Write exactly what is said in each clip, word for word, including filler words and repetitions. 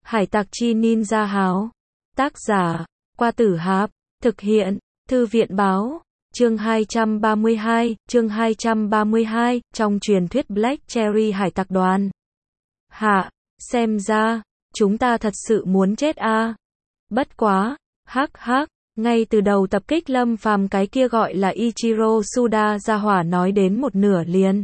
Hải tặc chi ninja háo. Tác giả, Qua Tử Hạp. Thực hiện, Thư viện báo. Chương hai trăm ba mươi hai, chương hai trăm ba mươi hai, trong truyền thuyết Black Cherry hải tặc đoàn. Hạ, xem ra, chúng ta thật sự muốn chết a. À? Bất quá, hắc hắc, ngay từ đầu tập kích Lâm Phàm cái kia gọi là Ichiro Suda ra hỏa nói đến một nửa liền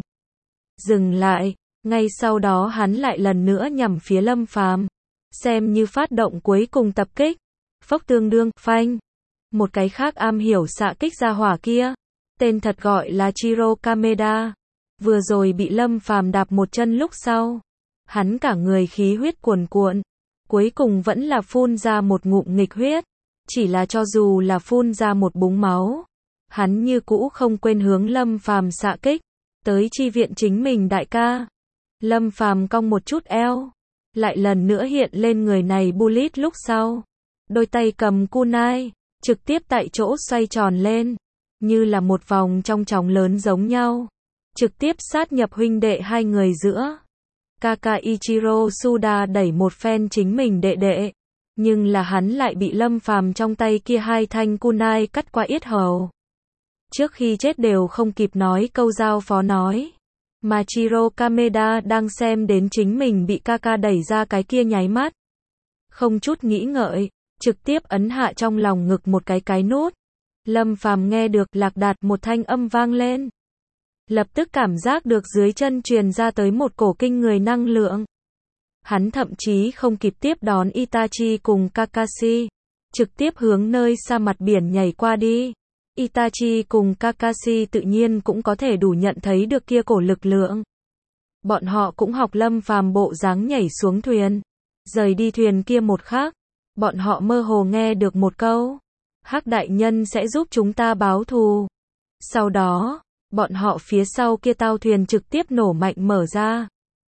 dừng lại, ngay sau đó hắn lại lần nữa nhằm phía Lâm Phàm, xem như phát động cuối cùng tập kích. Phốc tương đương, phanh. Một cái khác am hiểu xạ kích ra hỏa kia, tên thật gọi là Chiro Kameda, vừa rồi bị Lâm Phàm đạp một chân lúc sau, hắn cả người khí huyết cuồn cuộn, cuối cùng vẫn là phun ra một ngụm nghịch huyết, chỉ là cho dù là phun ra một búng máu, hắn như cũ không quên hướng Lâm Phàm xạ kích, tới chi viện chính mình đại ca. Lâm Phàm cong một chút eo, lại lần nữa hiện lên người này bullet lúc sau, đôi tay cầm kunai, trực tiếp tại chỗ xoay tròn lên, như là một vòng trong tròng lớn giống nhau, trực tiếp sát nhập huynh đệ hai người giữa. Kaka Ichiro Suda đẩy một phen chính mình đệ đệ, nhưng là hắn lại bị Lâm Phàm trong tay kia hai thanh kunai cắt qua yết hầu. Trước khi chết đều không kịp nói câu giao phó nói, mà Chiro Kameda đang xem đến chính mình bị Kaka đẩy ra cái kia nháy mắt, không chút nghĩ ngợi, trực tiếp ấn hạ trong lòng ngực một cái cái nút. Lâm Phàm nghe được lạc đạt một thanh âm vang lên, lập tức cảm giác được dưới chân truyền ra tới một cổ kinh người năng lượng. Hắn thậm chí không kịp tiếp đón Itachi cùng Kakashi, trực tiếp hướng nơi xa mặt biển nhảy qua đi. Itachi cùng Kakashi tự nhiên cũng có thể đủ nhận thấy được kia cổ lực lượng. Bọn họ cũng học Lâm Phàm bộ dáng nhảy xuống thuyền, rời đi thuyền kia một khắc, bọn họ mơ hồ nghe được một câu, Hắc đại nhân sẽ giúp chúng ta báo thù. Sau đó, bọn họ phía sau kia tàu thuyền trực tiếp nổ mạnh mở ra.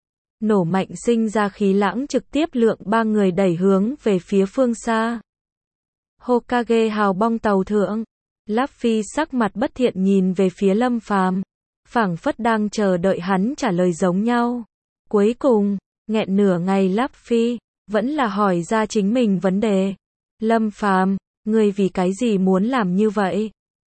Nổ mạnh sinh ra khí lãng trực tiếp lượng ba người đẩy hướng về phía phương xa. Hokage hào bong tàu thượng, Luffy sắc mặt bất thiện nhìn về phía Lâm Phàm, phảng phất đang chờ đợi hắn trả lời giống nhau. Cuối cùng, nghẹn nửa ngày Luffy vẫn là hỏi ra chính mình vấn đề. Lâm Phàm, ngươi vì cái gì muốn làm như vậy?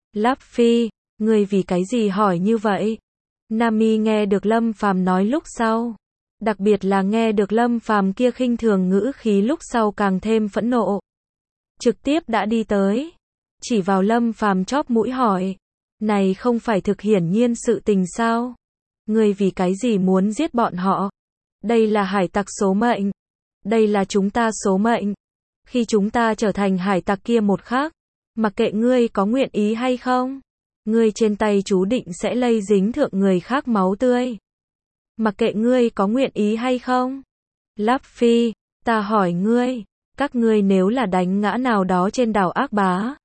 Luffy, ngươi vì cái gì hỏi như vậy? Nami nghe được Lâm Phàm nói lúc sau, đặc biệt là nghe được Lâm Phàm kia khinh thường ngữ khí lúc sau càng thêm phẫn nộ. Trực tiếp đã đi tới, chỉ vào Lâm Phàm chóp mũi hỏi, này không phải thực hiển nhiên sự tình sao? Ngươi vì cái gì muốn giết bọn họ? Đây là hải tặc số mệnh. Đây là chúng ta số mệnh. Khi chúng ta trở thành hải tặc kia một khắc, mặc kệ ngươi có nguyện ý hay không, ngươi trên tay chú định sẽ lây dính thượng người khác máu tươi. Mặc kệ ngươi có nguyện ý hay không. Luffy, ta hỏi ngươi, các ngươi nếu là đánh ngã nào đó trên đảo ác bá,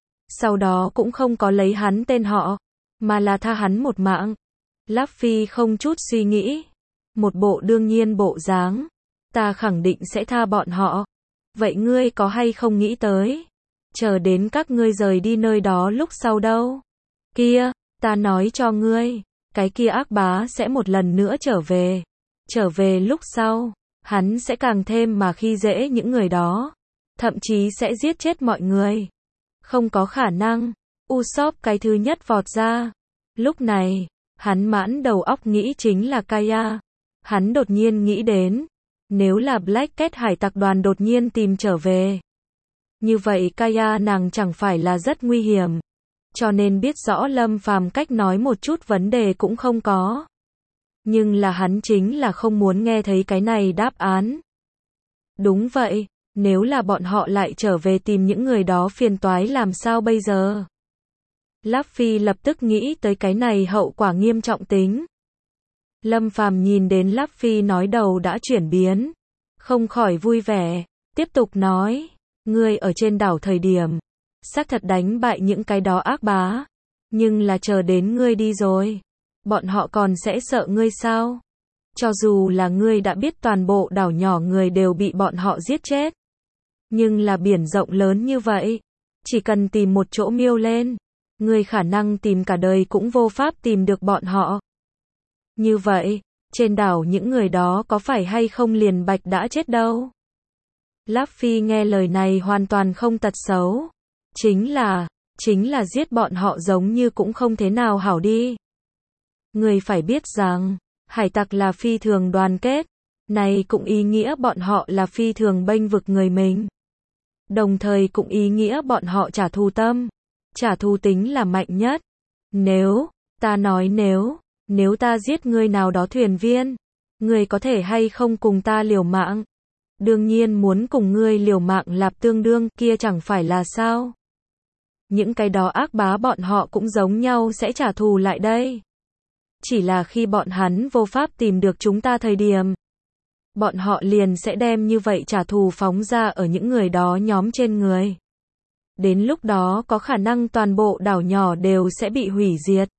sau đó cũng không có lấy hắn tên họ, mà là tha hắn một mạng. Luffy không chút suy nghĩ, một bộ đương nhiên bộ dáng, ta khẳng định sẽ tha bọn họ. Vậy ngươi có hay không nghĩ tới, chờ đến các ngươi rời đi nơi đó lúc sau đâu? Kia, ta nói cho ngươi, cái kia ác bá sẽ một lần nữa trở về. Trở về lúc sau, hắn sẽ càng thêm mà khi dễ những người đó, thậm chí sẽ giết chết mọi người. Không có khả năng. Usopp cái thứ nhất vọt ra. Lúc này, hắn mãn đầu óc nghĩ chính là Kaya. Hắn đột nhiên nghĩ đến, nếu là Black Cat hải tặc đoàn đột nhiên tìm trở về, như vậy Kaya nàng chẳng phải là rất nguy hiểm. Cho nên biết rõ Lâm Phàm cách nói một chút vấn đề cũng không có. Nhưng là hắn chính là không muốn nghe thấy cái này đáp án. Đúng vậy, nếu là bọn họ lại trở về tìm những người đó phiền toái làm sao bây giờ? Luffy lập tức nghĩ tới cái này hậu quả nghiêm trọng tính. Lâm Phàm nhìn đến Luffy nói đầu đã chuyển biến, không khỏi vui vẻ, tiếp tục nói, ngươi ở trên đảo thời điểm, xác thật đánh bại những cái đó ác bá, nhưng là chờ đến ngươi đi rồi, bọn họ còn sẽ sợ ngươi sao? Cho dù là ngươi đã biết toàn bộ đảo nhỏ người đều bị bọn họ giết chết, nhưng là biển rộng lớn như vậy, chỉ cần tìm một chỗ miêu lên, ngươi khả năng tìm cả đời cũng vô pháp tìm được bọn họ. Như vậy, trên đảo những người đó có phải hay không liền bạch đã chết đâu? Luffy nghe lời này hoàn toàn không tật xấu. Chính là, chính là giết bọn họ giống như cũng không thế nào hảo đi. Người phải biết rằng, hải tặc là phi thường đoàn kết. Này cũng ý nghĩa bọn họ là phi thường bênh vực người mình. Đồng thời cũng ý nghĩa bọn họ trả thù tâm. Trả thù tính là mạnh nhất. Nếu, ta nói nếu, nếu ta giết người nào đó thuyền viên, người có thể hay không cùng ta liều mạng? Đương nhiên muốn cùng ngươi liều mạng lạp tương đương, kia chẳng phải là sao? Những cái đó ác bá bọn họ cũng giống nhau sẽ trả thù lại đây. Chỉ là khi bọn hắn vô pháp tìm được chúng ta thời điểm, bọn họ liền sẽ đem như vậy trả thù phóng ra ở những người đó nhóm trên người. Đến lúc đó có khả năng toàn bộ đảo nhỏ đều sẽ bị hủy diệt.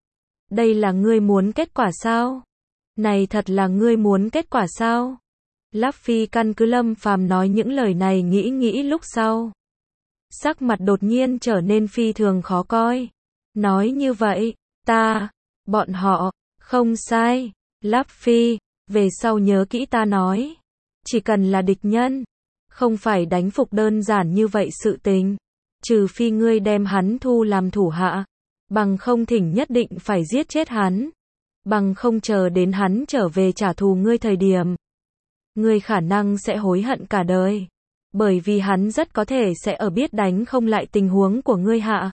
Đây là ngươi muốn kết quả sao? Này thật là ngươi muốn kết quả sao? Luffy căn cứ Lâm Phàm nói những lời này nghĩ nghĩ lúc sau. Sắc mặt đột nhiên trở nên phi thường khó coi. Nói như vậy, ta, bọn họ, không sai. Luffy, về sau nhớ kỹ ta nói. Chỉ cần là địch nhân, không phải đánh phục đơn giản như vậy sự tình. Trừ phi ngươi đem hắn thu làm thủ hạ. Bằng không thỉnh nhất định phải giết chết hắn. Bằng không chờ đến hắn trở về trả thù ngươi thời điểm. Ngươi khả năng sẽ hối hận cả đời. Bởi vì hắn rất có thể sẽ ở biết đánh không lại tình huống của ngươi hạ.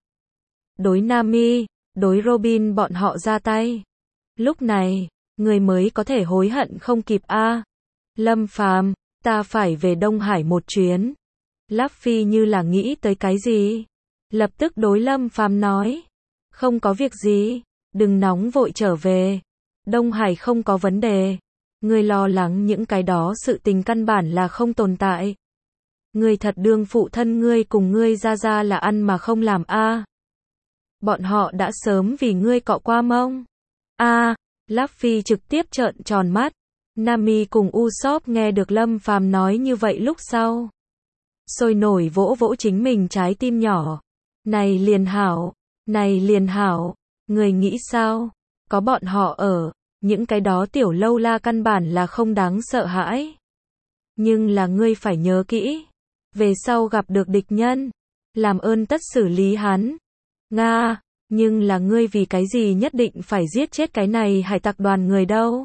Đối Nami, đối Robin bọn họ ra tay. Lúc này, ngươi mới có thể hối hận không kịp a. À, Lâm Phàm, ta phải về Đông Hải một chuyến. Luffy như là nghĩ tới cái gì. Lập tức đối Lâm Phàm nói. Không có việc gì, đừng nóng vội trở về. Đông Hải không có vấn đề. Ngươi lo lắng những cái đó sự tình căn bản là không tồn tại. Ngươi thật đương phụ thân ngươi cùng ngươi ra ra là ăn mà không làm a. À, bọn họ đã sớm vì ngươi cọ qua mông. A, à, Luffy trực tiếp trợn tròn mắt. Nami cùng Usopp nghe được Lâm Phàm nói như vậy lúc sau, sôi nổi vỗ vỗ chính mình trái tim nhỏ. Này liền hảo, này liền hảo, người nghĩ sao? Có bọn họ ở, những cái đó tiểu lâu la căn bản là không đáng sợ hãi. Nhưng là ngươi phải nhớ kỹ, về sau gặp được địch nhân, làm ơn tất xử lý hắn. Nga, nhưng là ngươi vì cái gì nhất định phải giết chết cái này hải tặc đoàn người đâu?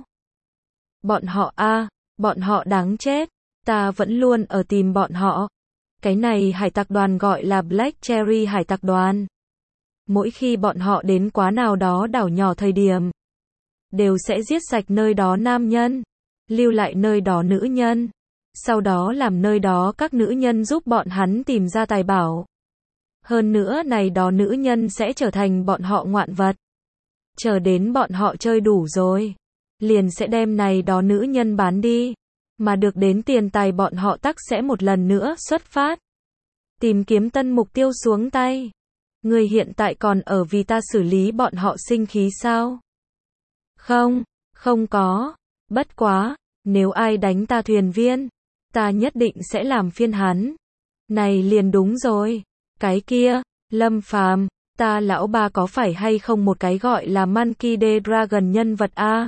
Bọn họ a, à, bọn họ đáng chết, ta vẫn luôn ở tìm bọn họ. Cái này hải tặc đoàn gọi là Black Cherry hải tặc đoàn. Mỗi khi bọn họ đến quá nào đó đảo nhỏ thời điểm, đều sẽ giết sạch nơi đó nam nhân, lưu lại nơi đó nữ nhân, sau đó làm nơi đó các nữ nhân giúp bọn hắn tìm ra tài bảo. Hơn nữa này đó nữ nhân sẽ trở thành bọn họ ngoạn vật. Chờ đến bọn họ chơi đủ rồi, liền sẽ đem này đó nữ nhân bán đi, mà được đến tiền tài bọn họ tắc sẽ một lần nữa xuất phát, tìm kiếm tân mục tiêu xuống tay. Người hiện tại còn ở vì ta xử lý bọn họ sinh khí sao? Không, không có. Bất quá, nếu ai đánh ta thuyền viên, ta nhất định sẽ làm phiên hắn. Này liền đúng rồi. Cái kia, Lâm Phàm, ta lão ba có phải hay không một cái gọi là Monkey D. Dragon nhân vật a?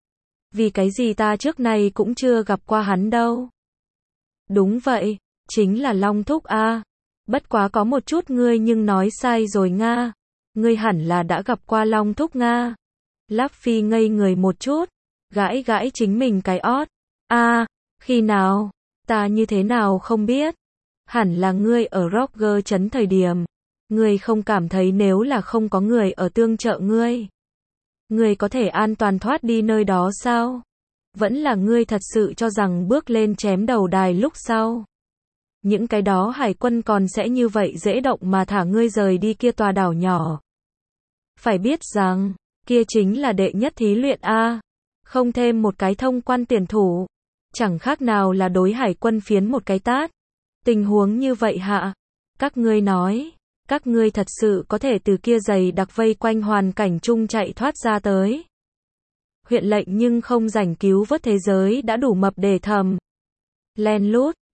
Vì cái gì ta trước này cũng chưa gặp qua hắn đâu. Đúng vậy, chính là Long Thúc a. Bất quá có một chút ngươi nhưng nói sai rồi Nga. Ngươi hẳn là đã gặp qua Long Thúc Nga. Luffy ngây người một chút, gãi gãi chính mình cái ót. A, à, khi nào? Ta như thế nào không biết? Hẳn là ngươi ở Roger trấn thời điểm. Ngươi không cảm thấy nếu là không có người ở tương trợ ngươi, ngươi có thể an toàn thoát đi nơi đó sao? Vẫn là ngươi thật sự cho rằng bước lên chém đầu đài lúc sau, những cái đó hải quân còn sẽ như vậy dễ động mà thả ngươi rời đi kia tòa đảo nhỏ. Phải biết rằng, kia chính là đệ nhất thí luyện A. Không thêm một cái thông quan tiền thủ. Chẳng khác nào là đối hải quân phiến một cái tát. Tình huống như vậy hạ. Các ngươi nói, các ngươi thật sự có thể từ kia dày đặc vây quanh hoàn cảnh chung chạy thoát ra tới. Huyện lệnh nhưng không rảnh cứu vớt thế giới đã đủ mập để thầm. Len lút.